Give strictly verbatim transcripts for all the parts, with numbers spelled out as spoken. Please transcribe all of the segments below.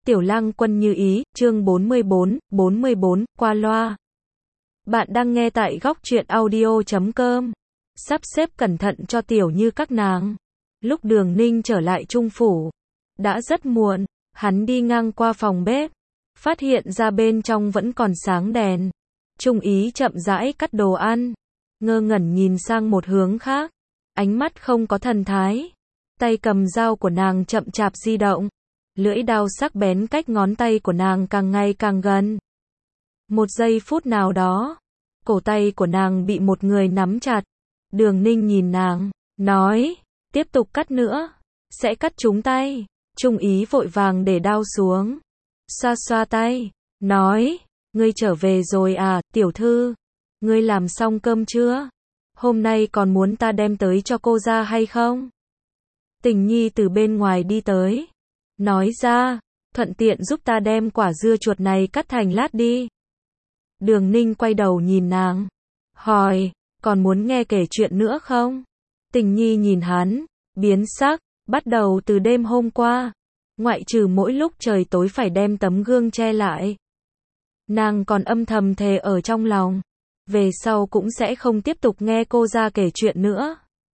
Tiểu Lang Quân như ý, chương bốn mươi bốn, bốn mươi bốn, qua loa. Bạn đang nghe tại góc truyện audio chấm com. Sắp xếp cẩn thận cho Tiểu Như các nàng. Lúc Đường Ninh trở lại Trung Phủ, đã rất muộn, hắn đi ngang qua phòng bếp, phát hiện ra bên trong vẫn còn sáng đèn. Trung ý chậm rãi cắt đồ ăn, ngơ ngẩn nhìn sang một hướng khác, ánh mắt không có thần thái. Tay cầm dao của nàng chậm chạp di động, lưỡi dao sắc bén cách ngón tay của nàng càng ngày càng gần. Một giây phút nào đó, cổ tay của nàng bị một người nắm chặt. Đường Ninh nhìn nàng, nói, tiếp tục cắt nữa, sẽ cắt trúng tay. Trung ý vội vàng để dao xuống, xoa xoa tay, nói, ngươi trở về rồi à, tiểu thư, ngươi làm xong cơm chưa? Hôm nay còn muốn ta đem tới cho cô ra hay không? Tình Nhi từ bên ngoài đi tới, nói ra, thuận tiện giúp ta đem quả dưa chuột này cắt thành lát đi. Đường Ninh quay đầu nhìn nàng, hỏi, còn muốn nghe kể chuyện nữa không? Tình Nhi nhìn hắn, biến sắc, bắt đầu từ đêm hôm qua, ngoại trừ mỗi lúc trời tối phải đem tấm gương che lại, nàng còn âm thầm thề ở trong lòng, về sau cũng sẽ không tiếp tục nghe cô ra kể chuyện nữa.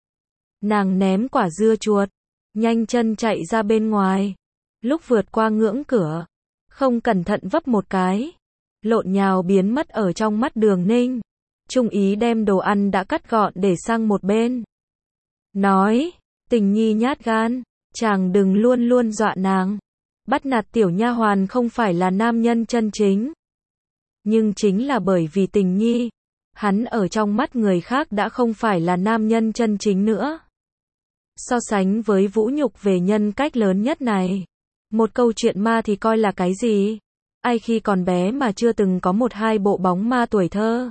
Nàng ném quả dưa chuột, nhanh chân chạy ra bên ngoài. Lúc vượt qua ngưỡng cửa, không cẩn thận vấp một cái, lộn nhào biến mất ở trong mắt Đường Ninh. Trung ý đem đồ ăn đã cắt gọn để sang một bên, nói, Tình Nhi nhát gan, chàng đừng luôn luôn dọa nàng. Bắt nạt tiểu nha hoàn không phải là nam nhân chân chính. Nhưng chính là bởi vì Tình Nhi, hắn ở trong mắt người khác đã không phải là nam nhân chân chính nữa. So sánh với vũ nhục về nhân cách lớn nhất này, một câu chuyện ma thì coi là cái gì? Ai khi còn bé mà chưa từng có một hai bộ bóng ma tuổi thơ?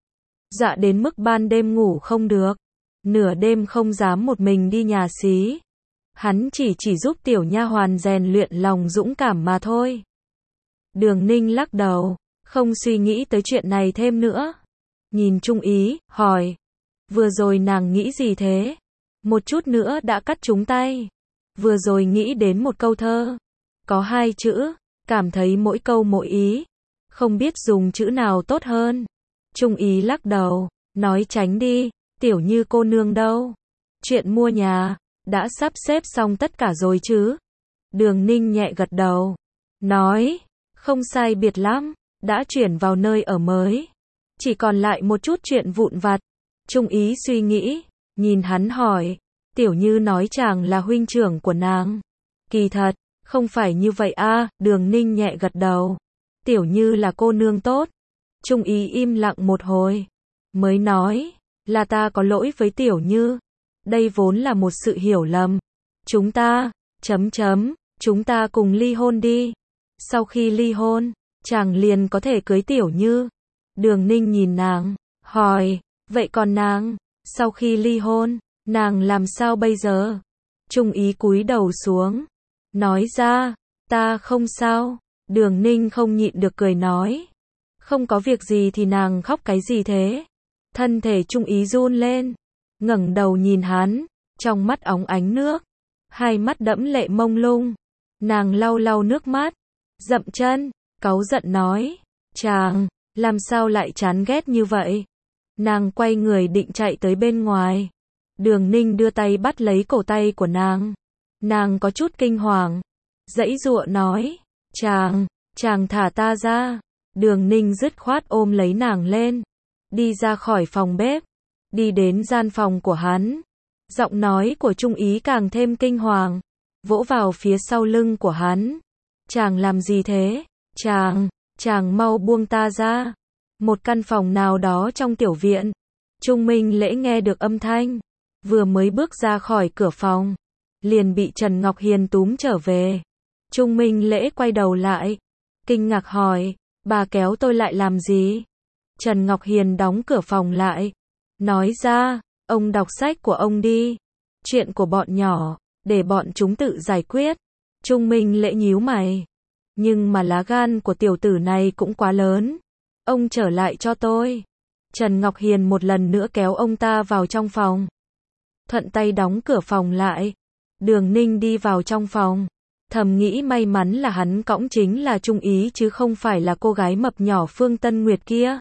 Dọa đến mức ban đêm ngủ không được, nửa đêm không dám một mình đi nhà xí. Hắn chỉ chỉ giúp tiểu nha hoàn rèn luyện lòng dũng cảm mà thôi. Đường Ninh lắc đầu, không suy nghĩ tới chuyện này thêm nữa. Nhìn Trung ý, hỏi, vừa rồi nàng nghĩ gì thế? Một chút nữa đã cắt trúng tay. Vừa rồi nghĩ đến một câu thơ, có hai chữ, cảm thấy mỗi câu mỗi ý, không biết dùng chữ nào tốt hơn. Trung ý lắc đầu, nói tránh đi, Tiểu Như cô nương đâu? Chuyện mua nhà, đã sắp xếp xong tất cả rồi chứ? Đường Ninh nhẹ gật đầu, nói, không sai biệt lắm, đã chuyển vào nơi ở mới. Chỉ còn lại một chút chuyện vụn vặt. Trung ý suy nghĩ, nhìn hắn hỏi, Tiểu Như nói chàng là huynh trưởng của nàng. Kỳ thật, không phải như vậy a. Đường Ninh nhẹ gật đầu, Tiểu Như là cô nương tốt. Trung ý im lặng một hồi, mới nói, là ta có lỗi với Tiểu Như. Đây vốn là một sự hiểu lầm. Chúng ta, chấm chấm, chúng ta cùng ly hôn đi. Sau khi ly hôn, chàng liền có thể cưới Tiểu Như. Đường Ninh nhìn nàng, hỏi, vậy còn nàng, sau khi ly hôn, nàng làm sao bây giờ? Trung ý cúi đầu xuống, nói ra, ta không sao. Đường Ninh không nhịn được cười nói, không có việc gì thì nàng khóc cái gì thế? Thân thể Trung ý run lên, ngẩng đầu nhìn hắn, trong mắt óng ánh nước, hai mắt đẫm lệ mông lung. Nàng lau lau nước mắt, dậm chân, cáu giận nói, chàng, làm sao lại chán ghét như vậy? Nàng quay người định chạy tới bên ngoài. Đường Ninh đưa tay bắt lấy cổ tay của nàng. Nàng có chút kinh hoàng, giãy giụa nói, chàng, chàng thả ta ra. Đường Ninh dứt khoát ôm lấy nàng lên, đi ra khỏi phòng bếp, đi đến gian phòng của hắn. Giọng nói của Trung ý càng thêm kinh hoàng, vỗ vào phía sau lưng của hắn. Chàng làm gì thế? Chàng, chàng mau buông ta ra. Một căn phòng nào đó trong tiểu viện. Trung Minh Lễ nghe được âm thanh, vừa mới bước ra khỏi cửa phòng, liền bị Trần Ngọc Hiền túm trở về. Trung Minh Lễ quay đầu lại, kinh ngạc hỏi, bà kéo tôi lại làm gì? Trần Ngọc Hiền đóng cửa phòng lại, nói ra, ông đọc sách của ông đi. Chuyện của bọn nhỏ, để bọn chúng tự giải quyết. Trung Minh Lễ nhíu mày, nhưng mà lá gan của tiểu tử này cũng quá lớn. Ông trở lại cho tôi. Trần Ngọc Hiền một lần nữa kéo ông ta vào trong phòng, thuận tay đóng cửa phòng lại. Đường Ninh đi vào trong phòng, Thầm nghĩ may mắn là hắn cõng chính là Trung Ý chứ không phải là cô gái mập nhỏ Phương Tân Nguyệt kia.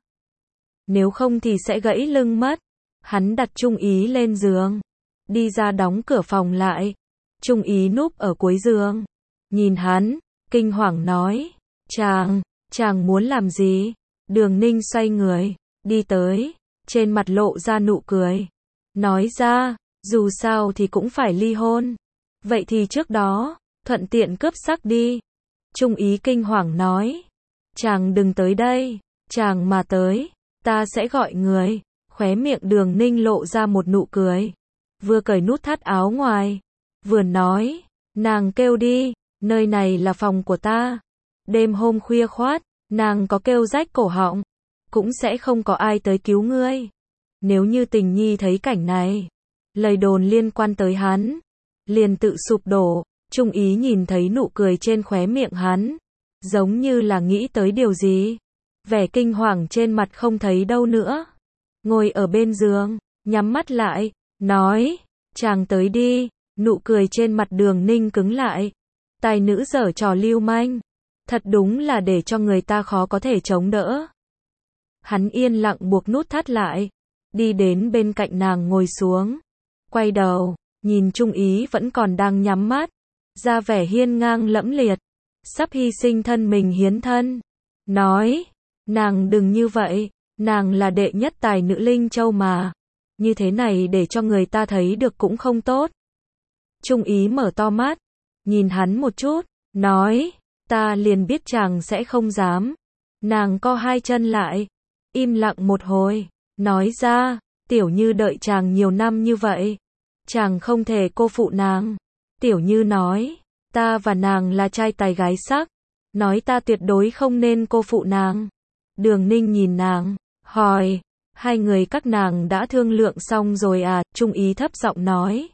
Nếu không thì sẽ gãy lưng mất. Hắn đặt Trung Ý lên giường. Đi ra đóng cửa phòng lại. Trung Ý núp ở cuối giường. Nhìn hắn, kinh hoàng nói. Chàng, chàng muốn làm gì? Đường Ninh xoay người, đi tới. Trên mặt lộ ra nụ cười. Nói ra, dù sao thì cũng phải ly hôn. Vậy thì trước đó, thuận tiện cướp sắc đi. Trung Ý kinh hoàng nói. Chàng đừng tới đây. Chàng mà tới, ta sẽ gọi người. Khóe miệng Đường Ninh lộ ra một nụ cười. Vừa cởi nút thắt áo ngoài. Vừa nói. Nàng kêu đi. Nơi này là phòng của ta. Đêm hôm khuya khoát, nàng có kêu rách cổ họng, cũng sẽ không có ai tới cứu ngươi. Nếu như Tình Nhi thấy cảnh này, lời đồn liên quan tới hắn, liền tự sụp đổ. Trung Ý nhìn thấy nụ cười trên khóe miệng hắn, giống như là nghĩ tới điều gì. Vẻ kinh hoàng trên mặt không thấy đâu nữa. Ngồi ở bên giường, nhắm mắt lại, nói, chàng tới đi. Nụ cười trên mặt Đường Ninh cứng lại. Tài nữ giở trò lưu manh. Thật đúng là để cho người ta khó có thể chống đỡ. Hắn yên lặng buộc nút thắt lại. Đi đến bên cạnh nàng ngồi xuống. Quay đầu, nhìn Trung Ý vẫn còn đang nhắm mắt. Ra vẻ hiên ngang lẫm liệt. Sắp hy sinh thân mình hiến thân. Nói, nàng đừng như vậy. Nàng là đệ nhất tài nữ Linh Châu mà. Như thế này để cho người ta thấy được cũng không tốt. Trung Ý mở to mắt. Nhìn hắn một chút. Nói, ta liền biết chàng sẽ không dám. Nàng co hai chân lại. Im lặng một hồi. Nói ra, Tiểu Như đợi chàng nhiều năm như vậy. Chàng không thể cô phụ nàng. Tiểu Như nói, ta và nàng là trai tài gái sắc. Nói ta tuyệt đối không nên cô phụ nàng. Đường Ninh nhìn nàng, hỏi, hai người các nàng đã thương lượng xong rồi à? Trung Ý thấp giọng nói.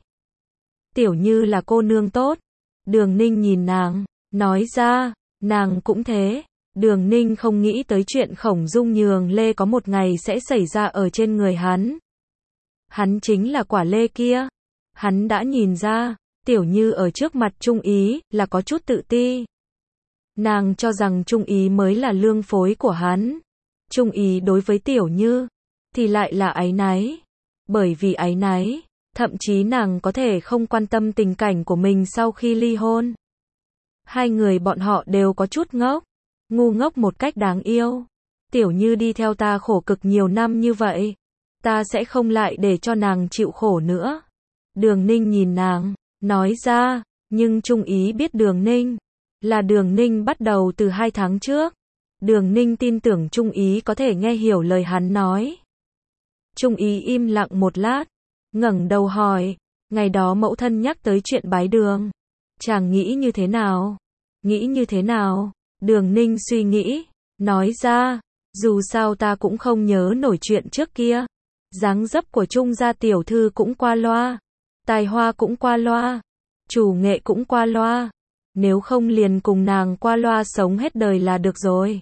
Tiểu Như là cô nương tốt. Đường Ninh nhìn nàng, nói ra, nàng cũng thế. Đường Ninh không nghĩ tới chuyện Khổng Dung nhường lê có một ngày sẽ xảy ra ở trên người hắn. Hắn chính là quả lê kia. Hắn đã nhìn ra, Tiểu Như ở trước mặt Trung Ý là có chút tự ti. Nàng cho rằng Trung Ý mới là lương phối của hắn. Trung Ý đối với Tiểu Như thì lại là áy náy. Bởi vì áy náy, thậm chí nàng có thể không quan tâm tình cảnh của mình sau khi ly hôn. Hai người bọn họ đều có chút ngốc. Ngu ngốc một cách đáng yêu. Tiểu Như đi theo ta khổ cực nhiều năm như vậy. Ta sẽ không lại để cho nàng chịu khổ nữa. Đường Ninh nhìn nàng, nói ra, nhưng Trung Ý biết Đường Ninh là Đường Ninh bắt đầu từ hai tháng trước. Đường Ninh tin tưởng Trung Ý có thể nghe hiểu lời hắn nói. Trung Ý im lặng một lát, ngẩng đầu hỏi, ngày đó mẫu thân nhắc tới chuyện bái đường. Chàng nghĩ như thế nào? Nghĩ như thế nào? Đường Ninh suy nghĩ, nói ra, dù sao ta cũng không nhớ nổi chuyện trước kia. Dáng dấp của Trung gia tiểu thư cũng qua loa. Tài hoa cũng qua loa. Chủ nghệ cũng qua loa. Nếu không liền cùng nàng qua loa sống hết đời là được rồi.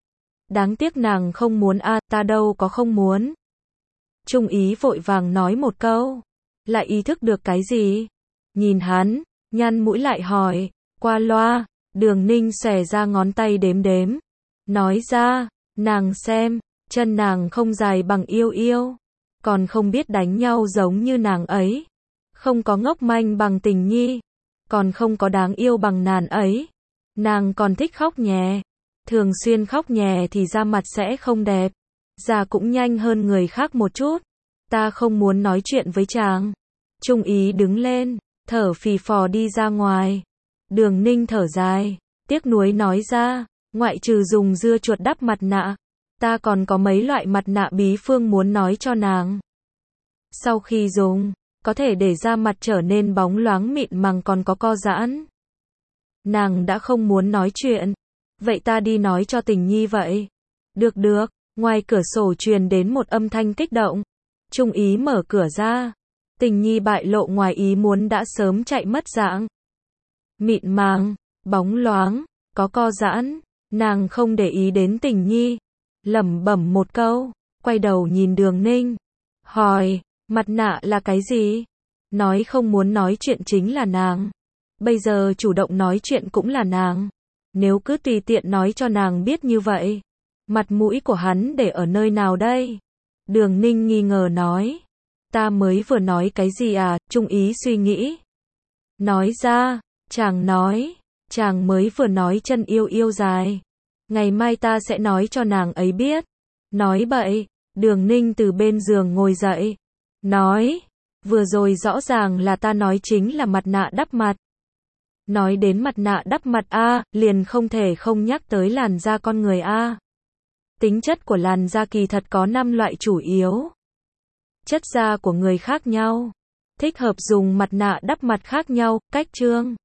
Đáng tiếc nàng không muốn a, à, ta đâu có không muốn. Trung Ý vội vàng nói một câu. Lại ý thức được cái gì? Nhìn hắn, nhăn mũi lại hỏi, qua loa. Đường Ninh xòe ra ngón tay đếm đếm. Nói ra, nàng xem, chân nàng không dài bằng Yêu Yêu. Còn không biết đánh nhau giống như nàng ấy. Không có ngốc manh bằng Tình Nhi. Còn không có đáng yêu bằng nàng ấy. Nàng còn thích khóc nhè. Thường xuyên khóc nhè thì da mặt sẽ không đẹp. Da cũng nhanh hơn người khác một chút. Ta không muốn nói chuyện với chàng. Trung Ý đứng lên, thở phì phò đi ra ngoài. Đường Ninh thở dài, tiếc nuối nói ra, ngoại trừ dùng dưa chuột đắp mặt nạ, ta còn có mấy loại mặt nạ bí phương muốn nói cho nàng. Sau khi dùng, có thể để da mặt trở nên bóng loáng mịn màng còn có co giãn. Nàng đã không muốn nói chuyện. Vậy ta đi nói cho Tình Nhi vậy. Được được, ngoài cửa sổ truyền đến một âm thanh kích động. Trung Ý mở cửa ra. Tình Nhi bại lộ ngoài ý muốn đã sớm chạy mất dạng. Mịn màng, bóng loáng, có co giãn. Nàng không để ý đến Tình Nhi. Lẩm bẩm một câu, quay đầu nhìn Đường Ninh. Hỏi, mặt nạ là cái gì? Nói không muốn nói chuyện chính là nàng. Bây giờ chủ động nói chuyện cũng là nàng. Nếu cứ tùy tiện nói cho nàng biết như vậy, mặt mũi của hắn để ở nơi nào đây? Đường Ninh nghi ngờ nói. Ta mới vừa nói cái gì à? Trung Ý suy nghĩ. Nói ra, chàng nói, chàng mới vừa nói chân yêu yêu dài. Ngày mai ta sẽ nói cho nàng ấy biết. Nói bậy, Đường Ninh từ bên giường ngồi dậy. Nói, vừa rồi rõ ràng là ta nói chính là mặt nạ đắp mặt. Nói đến mặt nạ đắp mặt a, liền không thể không nhắc tới làn da con người a. Tính chất của làn da kỳ thật có năm loại chủ yếu. Chất da của người khác nhau, thích hợp dùng mặt nạ đắp mặt khác nhau, cách trương